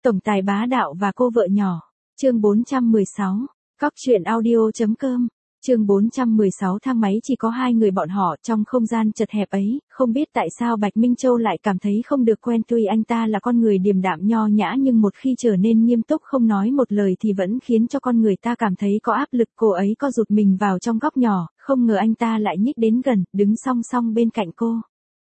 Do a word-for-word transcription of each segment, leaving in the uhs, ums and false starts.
Tổng tài bá đạo và cô vợ nhỏ. Chương bốn trăm mười sáu. Cóc truyện audio.com. Chương bốn trăm mười sáu. Thang máy chỉ có hai người bọn họ trong không gian chật hẹp ấy, không biết tại sao Bạch Minh Châu lại cảm thấy không được quen, tuy anh ta là con người điềm đạm nho nhã nhưng một khi trở nên nghiêm túc không nói một lời thì vẫn khiến cho con người ta cảm thấy có áp lực. Cô ấy co rụt mình vào trong góc nhỏ, không ngờ anh ta lại nhích đến gần, đứng song song bên cạnh cô.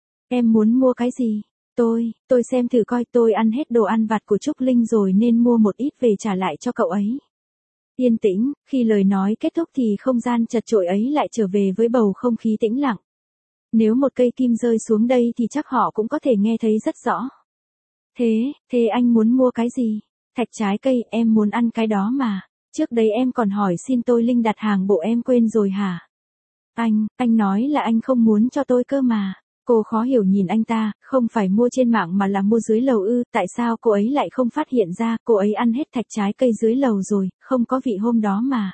Em muốn mua cái gì? Tôi, tôi xem thử coi, tôi ăn hết đồ ăn vặt của Trúc Linh rồi nên mua một ít về trả lại cho cậu ấy. Yên tĩnh, khi lời nói kết thúc thì không gian chật chội ấy lại trở về với bầu không khí tĩnh lặng. Nếu một cây kim rơi xuống đây thì chắc họ cũng có thể nghe thấy rất rõ. Thế, thế anh muốn mua cái gì? Thạch trái cây, em muốn ăn cái đó mà. Trước đấy em còn hỏi xin tôi Linh đặt hàng bộ, em quên rồi hả? Anh, anh nói là anh không muốn cho tôi cơ mà. Cô khó hiểu nhìn anh ta, không phải mua trên mạng mà là mua dưới lầu ư, tại sao cô ấy lại không phát hiện ra, cô ấy ăn hết thạch trái cây dưới lầu rồi, không có vị hôm đó mà.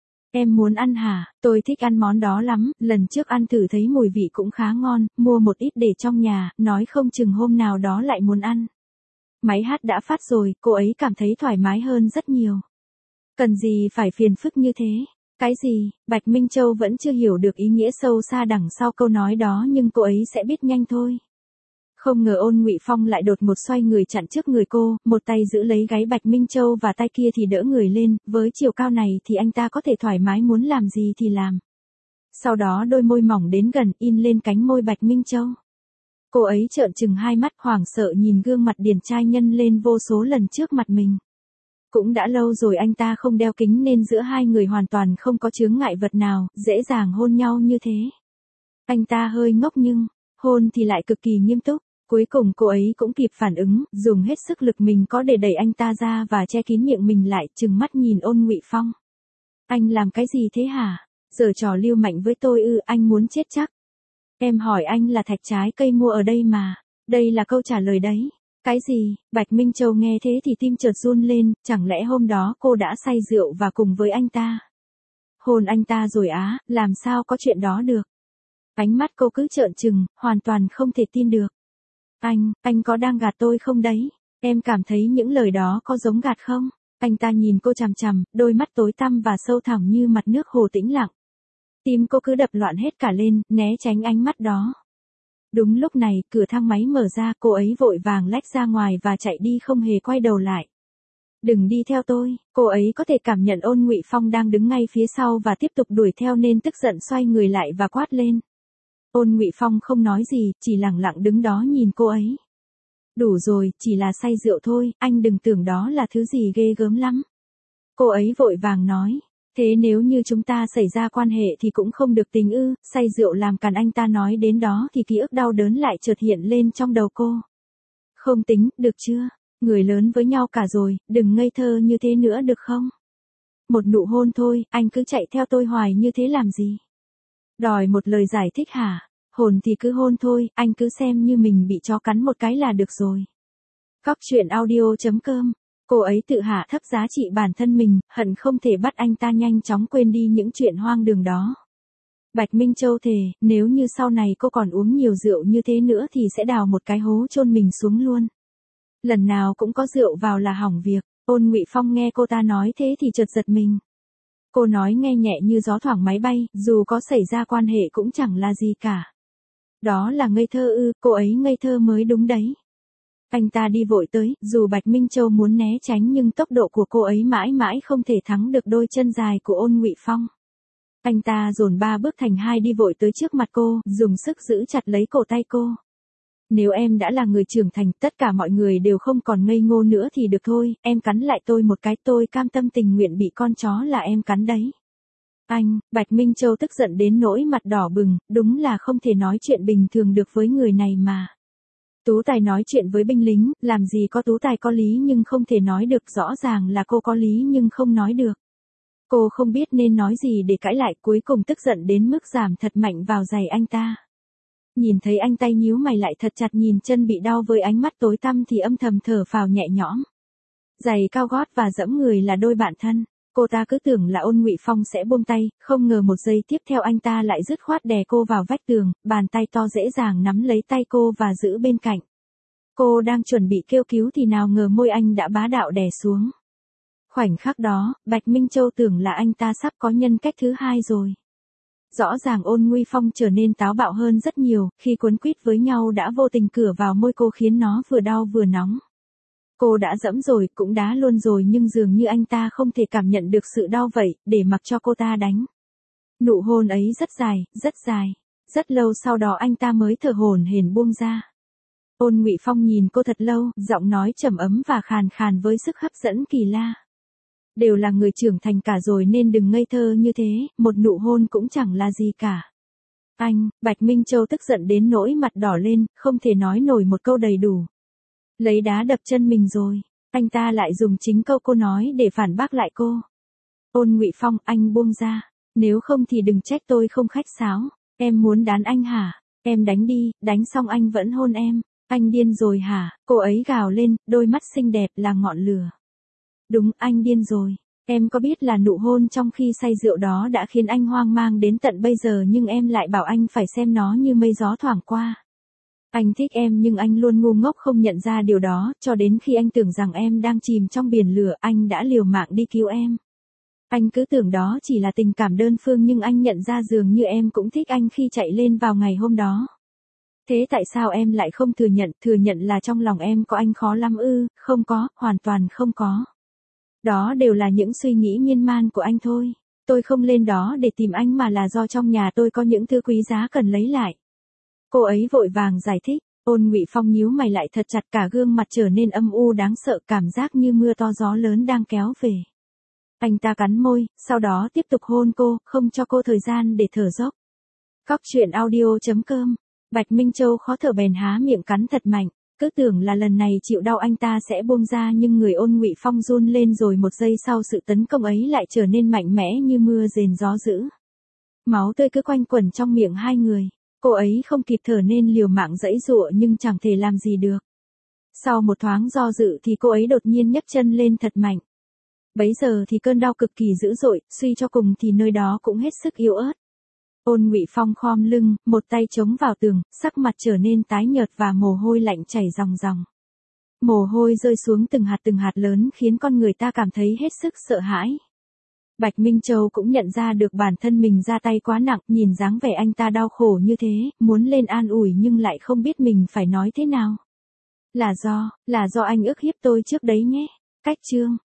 Em muốn ăn hả? Tôi thích ăn món đó lắm, lần trước ăn thử thấy mùi vị cũng khá ngon, mua một ít để trong nhà, nói không chừng hôm nào đó lại muốn ăn. Máy hát đã phát rồi, cô ấy cảm thấy thoải mái hơn rất nhiều. Cần gì phải phiền phức như thế? Cái gì? Bạch Minh Châu vẫn chưa hiểu được ý nghĩa sâu xa đằng sau câu nói đó, nhưng cô ấy sẽ biết nhanh thôi. Không ngờ Ôn Ngụy Phong lại đột ngột xoay người chặn trước người cô, một tay giữ lấy gáy Bạch Minh Châu và tay kia thì đỡ người lên, với chiều cao này thì anh ta có thể thoải mái muốn làm gì thì làm. Sau đó đôi môi mỏng đến gần, in lên cánh môi Bạch Minh Châu. Cô ấy trợn trừng hai mắt hoảng sợ nhìn gương mặt điển trai nhân lên vô số lần trước mặt mình. Cũng đã lâu rồi anh ta không đeo kính nên giữa hai người hoàn toàn không có chướng ngại vật nào, dễ dàng hôn nhau như thế. Anh ta hơi ngốc nhưng, hôn thì lại cực kỳ nghiêm túc. Cuối cùng cô ấy cũng kịp phản ứng, dùng hết sức lực mình có để đẩy anh ta ra và che kín miệng mình lại, trừng mắt nhìn Ôn Ngụy Phong. Anh làm cái gì thế hả? Giở trò lưu manh với tôi ư? Anh muốn chết chắc. Em hỏi anh là thạch trái cây mua ở đây mà. Đây là câu trả lời đấy. Cái gì? Bạch Minh Châu nghe thế thì tim chợt run lên, chẳng lẽ hôm đó cô đã say rượu và cùng với anh ta? Hôn anh ta rồi á, làm sao có chuyện đó được? Ánh mắt cô cứ trợn trừng, hoàn toàn không thể tin được. Anh, anh có đang gạt tôi không đấy? Em cảm thấy những lời đó có giống gạt không? Anh ta nhìn cô chằm chằm, đôi mắt tối tăm và sâu thẳm như mặt nước hồ tĩnh lặng. Tim cô cứ đập loạn hết cả lên, né tránh ánh mắt đó. Đúng lúc này, cửa thang máy mở ra, cô ấy vội vàng lách ra ngoài và chạy đi không hề quay đầu lại. Đừng đi theo tôi, cô ấy có thể cảm nhận Ôn Ngụy Phong đang đứng ngay phía sau và tiếp tục đuổi theo nên tức giận xoay người lại và quát lên. Ôn Ngụy Phong không nói gì, chỉ lặng lặng đứng đó nhìn cô ấy. Đủ rồi, chỉ là say rượu thôi, anh đừng tưởng đó là thứ gì ghê gớm lắm. Cô ấy vội vàng nói. Thế nếu như chúng ta xảy ra quan hệ thì cũng không được tính ư? Say rượu làm càn. Anh ta nói đến đó thì ký ức đau đớn lại chợt hiện lên trong đầu cô. Không tính, được chưa? Người lớn với nhau cả rồi, đừng ngây thơ như thế nữa được không? Một nụ hôn thôi, anh cứ chạy theo tôi hoài như thế làm gì? Đòi một lời giải thích hả? Hôn thì cứ hôn thôi, anh cứ xem như mình bị chó cắn một cái là được rồi. Cóc truyện audio.com. Cô ấy tự hạ thấp giá trị bản thân mình, hận không thể bắt anh ta nhanh chóng quên đi những chuyện hoang đường đó. Bạch Minh Châu thề, nếu như sau này cô còn uống nhiều rượu như thế nữa thì sẽ đào một cái hố chôn mình xuống luôn. Lần nào cũng có rượu vào là hỏng việc. Ôn Ngụy Phong nghe cô ta nói thế thì chợt giật mình. Cô nói nghe nhẹ như gió thoảng máy bay, dù có xảy ra quan hệ cũng chẳng là gì cả. Đó là ngây thơ ư? Cô ấy ngây thơ mới đúng đấy. Anh ta đi vội tới, dù Bạch Minh Châu muốn né tránh nhưng tốc độ của cô ấy mãi mãi không thể thắng được đôi chân dài của Ôn Ngụy Phong. Anh ta dồn ba bước thành hai đi vội tới trước mặt cô, dùng sức giữ chặt lấy cổ tay cô. Nếu em đã là người trưởng thành, tất cả mọi người đều không còn ngây ngô nữa thì được thôi, em cắn lại tôi một cái, tôi cam tâm tình nguyện bị con chó là em cắn đấy. Anh, Bạch Minh Châu tức giận đến nỗi mặt đỏ bừng, đúng là không thể nói chuyện bình thường được với người này mà. Tú Tài nói chuyện với binh lính, làm gì có Tú Tài có lý nhưng không thể nói được, rõ ràng là cô có lý nhưng không nói được. Cô không biết nên nói gì để cãi lại, cuối cùng tức giận đến mức giảm thật mạnh vào giày anh ta. Nhìn thấy anh tay nhíu mày lại thật chặt nhìn chân bị đau với ánh mắt tối tăm thì âm thầm thở phào nhẹ nhõm. Giày cao gót và dẫm người là đôi bạn thân. Cô ta cứ tưởng là Ôn Ngụy Phong sẽ buông tay, không ngờ một giây tiếp theo anh ta lại dứt khoát đè cô vào vách tường, bàn tay to dễ dàng nắm lấy tay cô và giữ bên cạnh. Cô đang chuẩn bị kêu cứu thì nào ngờ môi anh đã bá đạo đè xuống. Khoảnh khắc đó, Bạch Minh Châu tưởng là anh ta sắp có nhân cách thứ hai rồi. Rõ ràng Ôn Nguy Phong trở nên táo bạo hơn rất nhiều, khi cuốn quýt với nhau đã vô tình cựa vào môi cô khiến nó vừa đau vừa nóng. Cô đã dẫm rồi, cũng đá luôn rồi nhưng dường như anh ta không thể cảm nhận được sự đau vậy, để mặc cho cô ta đánh. Nụ hôn ấy rất dài, rất dài. Rất lâu sau đó anh ta mới thở hổn hển buông ra. Ôn Ngụy Phong nhìn cô thật lâu, giọng nói trầm ấm và khàn khàn với sức hấp dẫn kỳ lạ. Đều là người trưởng thành cả rồi nên đừng ngây thơ như thế, một nụ hôn cũng chẳng là gì cả. Anh, Bạch Minh Châu tức giận đến nỗi mặt đỏ lên, không thể nói nổi một câu đầy đủ. Lấy đá đập chân mình rồi, anh ta lại dùng chính câu cô nói để phản bác lại cô. Ôn Ngụy Phong, anh buông ra, nếu không thì đừng trách tôi không khách sáo. Em muốn đán anh hả? Em đánh đi, đánh xong anh vẫn hôn em. Anh điên rồi hả? Cô ấy gào lên, đôi mắt xinh đẹp là ngọn lửa. Đúng, anh điên rồi. Em có biết là nụ hôn trong khi say rượu đó đã khiến anh hoang mang đến tận bây giờ nhưng em lại bảo anh phải xem nó như mây gió thoảng qua. Anh thích em nhưng anh luôn ngu ngốc không nhận ra điều đó, cho đến khi anh tưởng rằng em đang chìm trong biển lửa, anh đã liều mạng đi cứu em. Anh cứ tưởng đó chỉ là tình cảm đơn phương nhưng anh nhận ra dường như em cũng thích anh khi chạy lên vào ngày hôm đó. Thế tại sao em lại không thừa nhận, thừa nhận là trong lòng em có anh khó lắm ư? Không có, hoàn toàn không có. Đó đều là những suy nghĩ miên man của anh thôi. Tôi không lên đó để tìm anh mà là do trong nhà tôi có những thứ quý giá cần lấy lại. Cô ấy vội vàng giải thích. Ôn Ngụy Phong nhíu mày lại thật chặt, cả gương mặt trở nên âm u đáng sợ, cảm giác như mưa to gió lớn đang kéo về. Anh ta cắn môi, sau đó tiếp tục hôn cô, không cho cô thời gian để thở dốc. Cóc truyện audio chấm com. Bạch Minh Châu khó thở bèn há miệng cắn thật mạnh, cứ tưởng là lần này chịu đau anh ta sẽ buông ra nhưng người Ôn Ngụy Phong run lên rồi một giây sau sự tấn công ấy lại trở nên mạnh mẽ như mưa rền gió dữ. Máu tươi cứ quanh quẩn trong miệng hai người, cô ấy không kịp thở nên liều mạng giãy giụa nhưng chẳng thể làm gì được. Sau một thoáng do dự thì cô ấy đột nhiên nhấc chân lên thật mạnh. Bấy giờ thì cơn đau cực kỳ dữ dội, suy cho cùng thì nơi đó cũng hết sức yếu ớt. Ôn Ngụy Phong khom lưng, một tay chống vào tường, sắc mặt trở nên tái nhợt và mồ hôi lạnh chảy ròng ròng. Mồ hôi rơi xuống từng hạt từng hạt lớn khiến con người ta cảm thấy hết sức sợ hãi. Bạch Minh Châu cũng nhận ra được bản thân mình ra tay quá nặng, nhìn dáng vẻ anh ta đau khổ như thế, muốn lên an ủi nhưng lại không biết mình phải nói thế nào. Là do, là do anh ức hiếp tôi trước đấy nhé. Cách chương